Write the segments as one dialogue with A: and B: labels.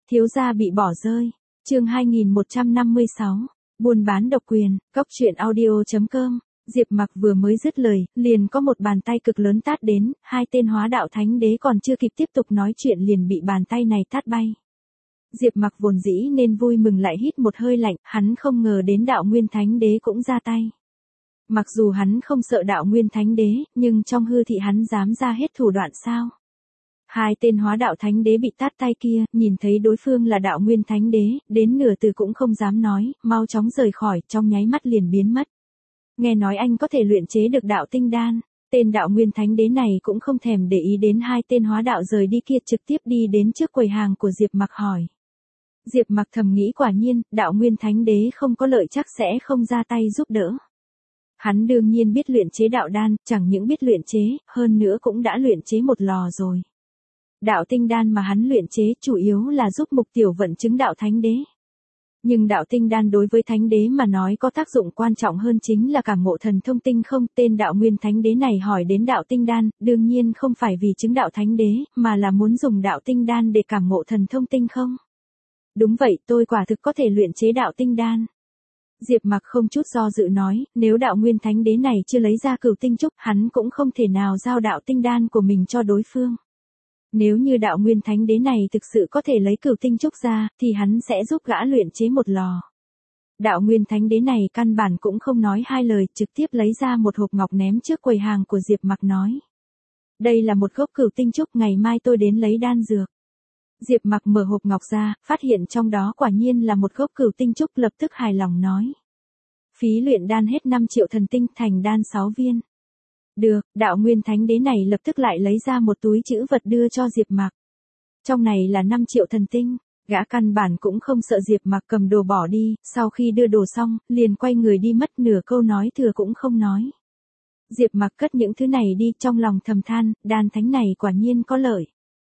A: Thiếu gia bị bỏ rơi. Chương 2156. Buôn bán độc quyền. Cốc truyện audio.com. Diệp Mặc vừa mới dứt lời, liền có một bàn tay cực lớn tát đến, hai tên hóa đạo thánh đế còn chưa kịp tiếp tục nói chuyện liền bị bàn tay này tát bay. Diệp Mặc vốn dĩ nên vui mừng lại hít một hơi lạnh, hắn không ngờ đến đạo nguyên thánh đế cũng ra tay. Mặc dù hắn không sợ đạo nguyên thánh đế, nhưng trong hư thị hắn dám ra hết thủ đoạn sao? Hai tên hóa đạo thánh đế bị tát tay kia, nhìn thấy đối phương là đạo nguyên thánh đế, đến nửa từ cũng không dám nói, mau chóng rời khỏi, trong nháy mắt liền biến mất. Nghe nói anh có thể luyện chế được đạo tinh đan, tên đạo nguyên thánh đế này cũng không thèm để ý đến hai tên hóa đạo rời đi kia, trực tiếp đi đến trước quầy hàng của Diệp Mặc hỏi. Diệp Mặc thầm nghĩ quả nhiên, đạo nguyên thánh đế không có lợi chắc sẽ không ra tay giúp đỡ. Hắn đương nhiên biết luyện chế đạo đan, chẳng những biết luyện chế, hơn nữa cũng đã luyện chế một lò rồi. Đạo tinh đan mà hắn luyện chế chủ yếu là giúp mục tiểu vận chứng đạo thánh đế. Nhưng đạo tinh đan đối với thánh đế mà nói có tác dụng quan trọng hơn chính là cảm ngộ thần thông tinh không. Tên đạo nguyên thánh đế này hỏi đến đạo tinh đan, đương nhiên không phải vì chứng đạo thánh đế, mà là muốn dùng đạo tinh đan để cảm ngộ thần thông tinh không. Đúng vậy, tôi quả thực có thể luyện chế đạo tinh đan. Diệp Mặc không chút do dự nói, nếu đạo nguyên thánh đế này chưa lấy ra cửu tinh trúc, hắn cũng không thể nào giao đạo tinh đan của mình cho đối phương. Nếu như đạo nguyên thánh đế này thực sự có thể lấy cửu tinh trúc ra, thì hắn sẽ giúp gã luyện chế một lò. Đạo nguyên thánh đế này căn bản cũng không nói hai lời, trực tiếp lấy ra một hộp ngọc ném trước quầy hàng của Diệp Mặc nói. Đây là một gốc cửu tinh trúc, ngày mai tôi đến lấy đan dược. Diệp Mặc mở hộp ngọc ra, phát hiện trong đó quả nhiên là một gốc cửu tinh trúc, lập tức hài lòng nói. Phí luyện đan hết 5 triệu thần tinh, thành đan 6 viên. Được, đạo nguyên thánh đế này lập tức lại lấy ra một túi trữ vật đưa cho Diệp Mặc. Trong này là 5 triệu thần tinh, gã căn bản cũng không sợ Diệp Mặc cầm đồ bỏ đi, sau khi đưa đồ xong, liền quay người đi mất, nửa câu nói thừa cũng không nói. Diệp Mặc cất những thứ này đi, trong lòng thầm than, đan thánh này quả nhiên có lợi.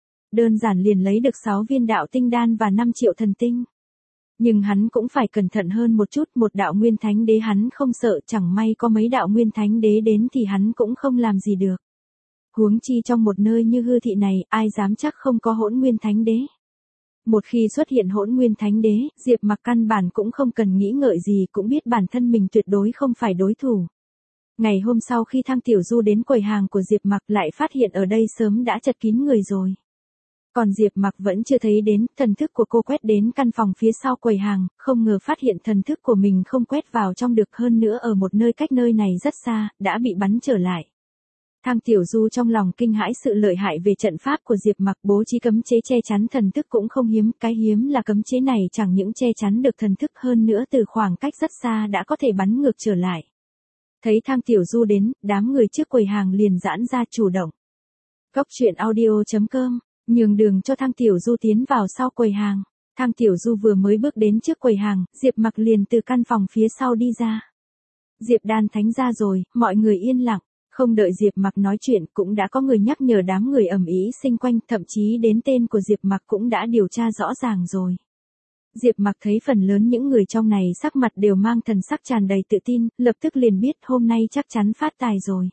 A: Đơn giản liền lấy được 6 viên đạo tinh đan và 5 triệu thần tinh. Nhưng hắn cũng phải cẩn thận hơn một chút, một đạo nguyên thánh đế hắn không sợ, chẳng may có mấy đạo nguyên thánh đế đến thì hắn cũng không làm gì được. Huống chi trong một nơi như hư thị này, ai dám chắc không có hỗn nguyên thánh đế. Một khi xuất hiện hỗn nguyên thánh đế, Diệp Mặc căn bản cũng không cần nghĩ ngợi gì, cũng biết bản thân mình tuyệt đối không phải đối thủ. Ngày hôm sau khi Thang Tiểu Du đến quầy hàng của Diệp Mặc lại phát hiện ở đây sớm đã chật kín người rồi. Còn Diệp Mặc vẫn chưa thấy đến, thần thức của cô quét đến căn phòng phía sau quầy hàng, không ngờ phát hiện thần thức của mình không quét vào trong được, hơn nữa ở một nơi cách nơi này rất xa, đã bị bắn trở lại. Thang Tiểu Du trong lòng kinh hãi sự lợi hại về trận pháp của Diệp Mặc, bố trí cấm chế che chắn thần thức cũng không hiếm, cái hiếm là cấm chế này chẳng những che chắn được thần thức, hơn nữa từ khoảng cách rất xa đã có thể bắn ngược trở lại. Thấy Thang Tiểu Du đến, đám người trước quầy hàng liền giãn ra chủ động. Cốc truyện audio.com. Nhường đường cho Thang Tiểu Du tiến vào sau quầy hàng. Thang Tiểu Du vừa mới bước đến trước quầy hàng, Diệp Mặc liền từ căn phòng phía sau đi ra. Diệp đan thánh ra rồi, mọi người yên lặng. Không đợi Diệp Mặc nói chuyện cũng đã có người nhắc nhở, đám người ầm ĩ xung quanh, thậm chí đến tên của Diệp Mặc cũng đã điều tra rõ ràng rồi. Diệp Mặc thấy phần lớn những người trong này sắc mặt đều mang thần sắc tràn đầy tự tin, lập tức liền biết hôm nay chắc chắn phát tài rồi.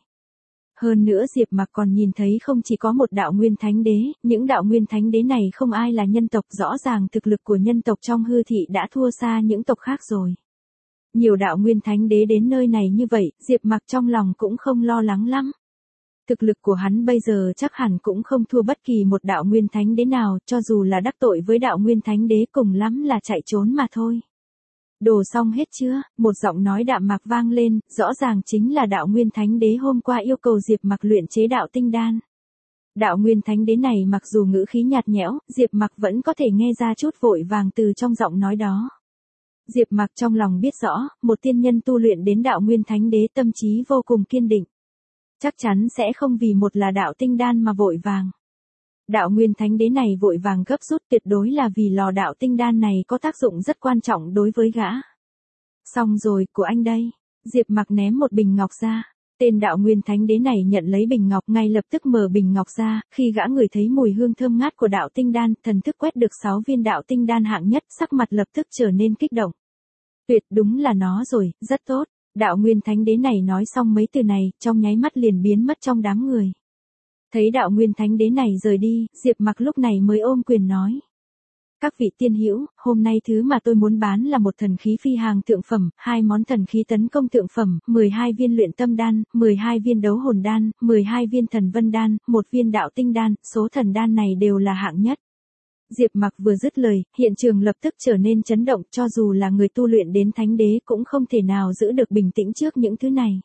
A: Hơn nữa Diệp Mặc còn nhìn thấy không chỉ có một đạo nguyên thánh đế, những đạo nguyên thánh đế này không ai là nhân tộc, rõ ràng thực lực của nhân tộc trong hư thị đã thua xa những tộc khác rồi. Nhiều đạo nguyên thánh đế đến nơi này như vậy, Diệp Mặc trong lòng cũng không lo lắng lắm. Thực lực của hắn bây giờ chắc hẳn cũng không thua bất kỳ một đạo nguyên thánh đế nào, cho dù là đắc tội với đạo nguyên thánh đế cùng lắm là chạy trốn mà thôi. Đồ xong hết chưa? Một giọng nói đạm mạc vang lên, rõ ràng chính là đạo nguyên thánh đế hôm qua yêu cầu Diệp Mặc luyện chế đạo tinh đan. Đạo nguyên thánh đế này mặc dù ngữ khí nhạt nhẽo, Diệp Mặc vẫn có thể nghe ra chút vội vàng từ trong giọng nói đó. Diệp Mặc trong lòng biết rõ, một tiên nhân tu luyện đến đạo nguyên thánh đế tâm trí vô cùng kiên định. Chắc chắn sẽ không vì một là đạo tinh đan mà vội vàng. Đạo nguyên thánh đế này vội vàng gấp rút tuyệt đối là vì lò đạo tinh đan này có tác dụng rất quan trọng đối với gã. Xong rồi, của anh đây. Diệp Mặc ném một bình ngọc ra. Tên đạo nguyên thánh đế này nhận lấy bình ngọc, ngay lập tức mở bình ngọc ra, khi gã ngửi thấy mùi hương thơm ngát của đạo tinh đan, thần thức quét được 6 viên đạo tinh đan hạng nhất, sắc mặt lập tức trở nên kích động. Tuyệt, đúng là nó rồi, rất tốt. Đạo nguyên thánh đế này nói xong mấy từ này, trong nháy mắt liền biến mất trong đám người. Thấy đạo nguyên thánh đế này rời đi, Diệp Mặc lúc này mới ôm quyền nói. Các vị tiên hữu, hôm nay thứ mà tôi muốn bán là một thần khí phi hàng thượng phẩm, 2 món thần khí tấn công thượng phẩm, 12 viên luyện tâm đan, 12 viên đấu hồn đan, 12 viên thần vân đan, 1 viên đạo tinh đan, số thần đan này đều là hạng nhất. Diệp Mặc vừa dứt lời, hiện trường lập tức trở nên chấn động, cho dù là người tu luyện đến thánh đế cũng không thể nào giữ được bình tĩnh trước những thứ này.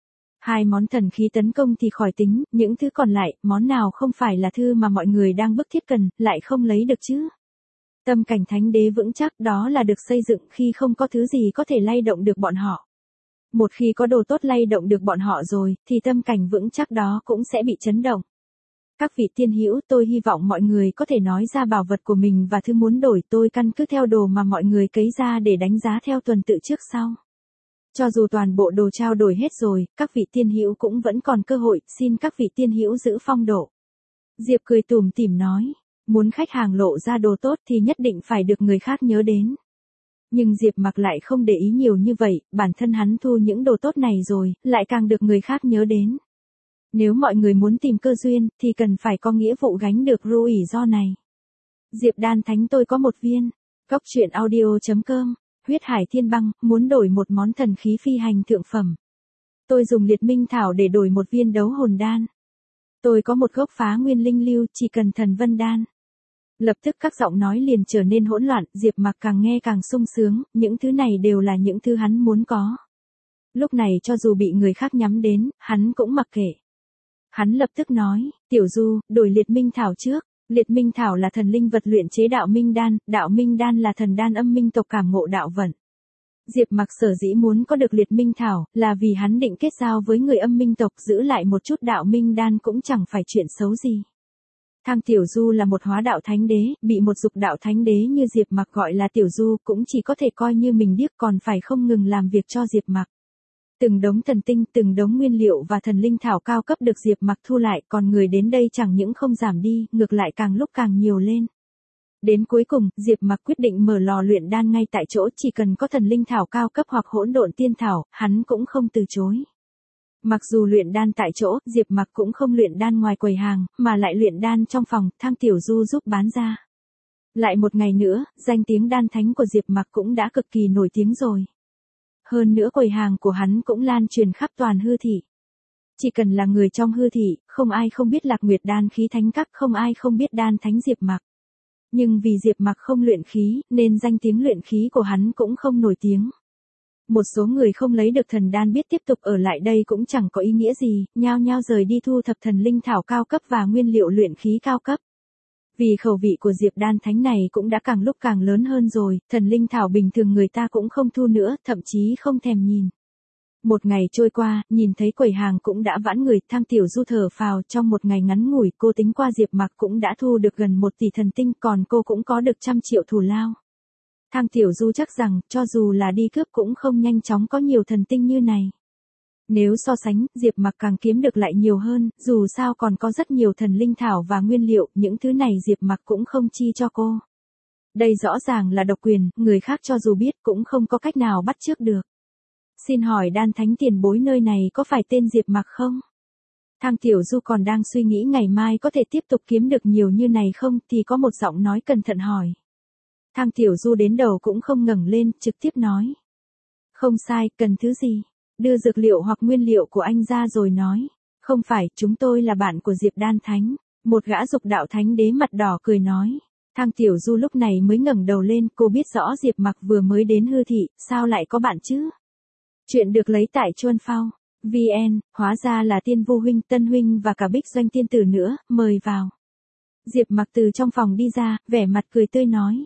A: 2 món thần khí tấn công thì khỏi tính, những thứ còn lại, món nào không phải là thứ mà mọi người đang bức thiết cần, lại không lấy được chứ. Tâm cảnh thánh đế vững chắc đó là được xây dựng khi không có thứ gì có thể lay động được bọn họ. Một khi có đồ tốt lay động được bọn họ rồi, thì tâm cảnh vững chắc đó cũng sẽ bị chấn động. Các vị tiên hữu, tôi hy vọng mọi người có thể nói ra bảo vật của mình và thứ muốn đổi, tôi căn cứ theo đồ mà mọi người cấy ra để đánh giá theo tuần tự trước sau. Cho dù toàn bộ đồ trao đổi hết rồi, các vị tiên hữu cũng vẫn còn cơ hội, xin các vị tiên hữu giữ phong độ. Diệp cười tủm tỉm nói, muốn khách hàng lộ ra đồ tốt thì nhất định phải được người khác nhớ đến. Nhưng Diệp Mặc lại không để ý nhiều như vậy, bản thân hắn thu những đồ tốt này rồi, lại càng được người khác nhớ đến. Nếu mọi người muốn tìm cơ duyên, thì cần phải có nghĩa vụ gánh được rủi ro này. Diệp đan thánh tôi có 1 viên. Cốc truyện audio.com, huyết hải thiên băng, muốn đổi một món thần khí phi hành thượng phẩm. Tôi dùng liệt minh thảo để đổi 1 viên đấu hồn đan. Tôi có 1 gốc phá nguyên linh lưu, chỉ cần thần vân đan. Lập tức các giọng nói liền trở nên hỗn loạn, Diệp Mặc càng nghe càng sung sướng, những thứ này đều là những thứ hắn muốn có. Lúc này cho dù bị người khác nhắm đến, hắn cũng mặc kệ. Hắn lập tức nói, Tiểu Du, đổi liệt minh thảo trước. Liệt minh thảo là thần linh vật luyện chế đạo minh đan là thần đan âm minh tộc cảm ngộ đạo vận. Diệp Mặc sở dĩ muốn có được liệt minh thảo, là vì hắn định kết giao với người âm minh tộc, giữ lại một chút đạo minh đan cũng chẳng phải chuyện xấu gì. Thang Tiểu Du là một hóa đạo thánh đế, bị một dục đạo thánh đế như Diệp Mặc gọi là Tiểu Du cũng chỉ có thể coi như mình điếc, còn phải không ngừng làm việc cho Diệp Mặc. Từng đống thần tinh, từng đống nguyên liệu và thần linh thảo cao cấp được Diệp Mặc thu lại, còn người đến đây chẳng những không giảm đi, ngược lại càng lúc càng nhiều lên. Đến cuối cùng, Diệp Mặc quyết định mở lò luyện đan ngay tại chỗ, chỉ cần có thần linh thảo cao cấp hoặc hỗn độn tiên thảo, hắn cũng không từ chối. Mặc dù luyện đan tại chỗ, Diệp Mặc cũng không luyện đan ngoài quầy hàng, mà lại luyện đan trong phòng, Thang Tiểu Du giúp bán ra. Lại một ngày nữa, danh tiếng đan thánh của Diệp Mặc cũng đã cực kỳ nổi tiếng rồi. Hơn nữa quầy hàng của hắn cũng lan truyền khắp toàn hư thị. Chỉ cần là người trong hư thị, không ai không biết Lạc Nguyệt đan khí thánh các, không ai không biết đan thánh Diệp Mặc. Nhưng vì Diệp Mặc không luyện khí, nên danh tiếng luyện khí của hắn cũng không nổi tiếng. Một số người không lấy được thần đan biết tiếp tục ở lại đây cũng chẳng có ý nghĩa gì, nhao nhao rời đi thu thập thần linh thảo cao cấp và nguyên liệu luyện khí cao cấp. Vì khẩu vị của Diệp đan thánh này cũng đã càng lúc càng lớn hơn rồi, thần linh thảo bình thường người ta cũng không thu nữa, thậm chí không thèm nhìn. Một ngày trôi qua, nhìn thấy quầy hàng cũng đã vãn người, Thang Tiểu Du thở phào, trong một ngày ngắn ngủi cô tính qua Diệp Mặc cũng đã thu được gần 1 tỷ thần tinh, còn cô cũng có được 100 triệu thù lao. Thang Tiểu Du chắc rằng, cho dù là đi cướp cũng không nhanh chóng có nhiều thần tinh như này. Nếu so sánh, Diệp Mặc càng kiếm được lại nhiều hơn, dù sao còn có rất nhiều thần linh thảo và nguyên liệu, những thứ này Diệp Mặc cũng không chi cho cô. Đây rõ ràng là độc quyền, người khác cho dù biết cũng không có cách nào bắt chước được. Xin hỏi đan thánh tiền bối nơi này có phải tên Diệp Mặc không? Thang Tiểu Du còn đang suy nghĩ ngày mai có thể tiếp tục kiếm được nhiều như này không, thì có một giọng nói cẩn thận hỏi. Thang Tiểu Du đến đầu cũng không ngẩng lên, trực tiếp nói. Không sai, cần thứ gì? Đưa dược liệu hoặc nguyên liệu của anh ra rồi nói. Không phải, chúng tôi là bạn của Diệp đan thánh. Một gã dục đạo thánh đế mặt đỏ cười nói. Thang Tiểu Du lúc này mới ngẩng đầu lên, cô biết rõ Diệp Mặc vừa mới đến hư thị, sao lại có bạn chứ? Chuyện được lấy tại Chuan Phao. VN, hóa ra là Tiên Vu huynh, Tân huynh và cả Bích Doanh tiên tử nữa, mời vào. Diệp Mặc từ trong phòng đi ra, vẻ mặt cười tươi nói.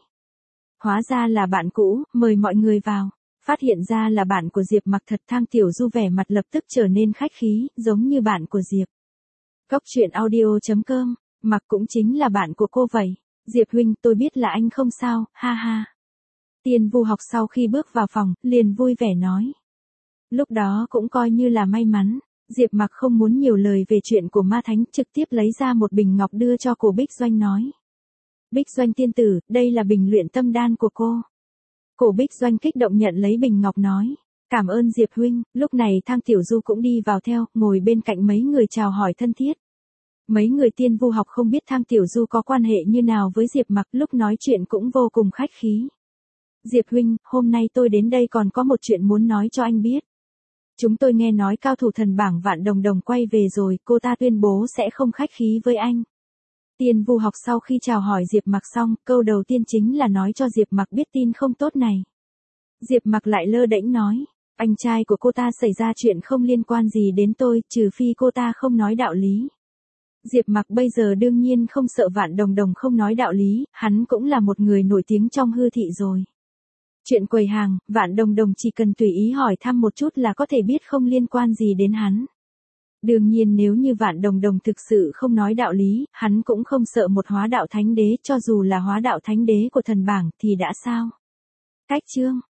A: Hóa ra là bạn cũ, mời mọi người vào. Phát hiện ra là bạn của Diệp Mặc thật, Thang Tiểu Du vẻ mặt lập tức trở nên khách khí, giống như bạn của Diệp. Cốc truyện audio.com, Mặc cũng chính là bạn của cô vậy. Diệp huynh, tôi biết là anh không sao, ha ha. Tiên Vu học sau khi bước vào phòng, liền vui vẻ nói. Lúc đó cũng coi như là may mắn, Diệp Mặc không muốn nhiều lời về chuyện của ma thánh, trực tiếp lấy ra một bình ngọc đưa cho cô Bích Doanh nói. Bích Doanh tiên tử, đây là bình luyện tâm đan của cô. Cổ Bích Doanh kích động nhận lấy bình ngọc nói. Cảm ơn Diệp huynh, lúc này Thang Tiểu Du cũng đi vào theo, ngồi bên cạnh mấy người chào hỏi thân thiết. Mấy người Tiên Vu học không biết Thang Tiểu Du có quan hệ như nào với Diệp Mặc, lúc nói chuyện cũng vô cùng khách khí. Diệp huynh, hôm nay tôi đến đây còn có một chuyện muốn nói cho anh biết. Chúng tôi nghe nói cao thủ thần bảng Vạn Đồng Đồng quay về rồi, cô ta tuyên bố sẽ không khách khí với anh. Tiên Vu học sau khi chào hỏi Diệp Mặc xong, câu đầu tiên chính là nói cho Diệp Mặc biết tin không tốt này. Diệp Mặc lại lơ đễnh nói, anh trai của cô ta xảy ra chuyện không liên quan gì đến tôi, trừ phi cô ta không nói đạo lý. Diệp Mặc bây giờ đương nhiên không sợ Vạn Đồng Đồng không nói đạo lý, hắn cũng là một người nổi tiếng trong hư thị rồi. Chuyện quầy hàng, Vạn Đồng Đồng chỉ cần tùy ý hỏi thăm một chút là có thể biết không liên quan gì đến hắn. Đương nhiên nếu như Vạn Đồng Đồng thực sự không nói đạo lý, hắn cũng không sợ một hóa đạo thánh đế, cho dù là hóa đạo thánh đế của thần bảng thì đã sao. Cách chương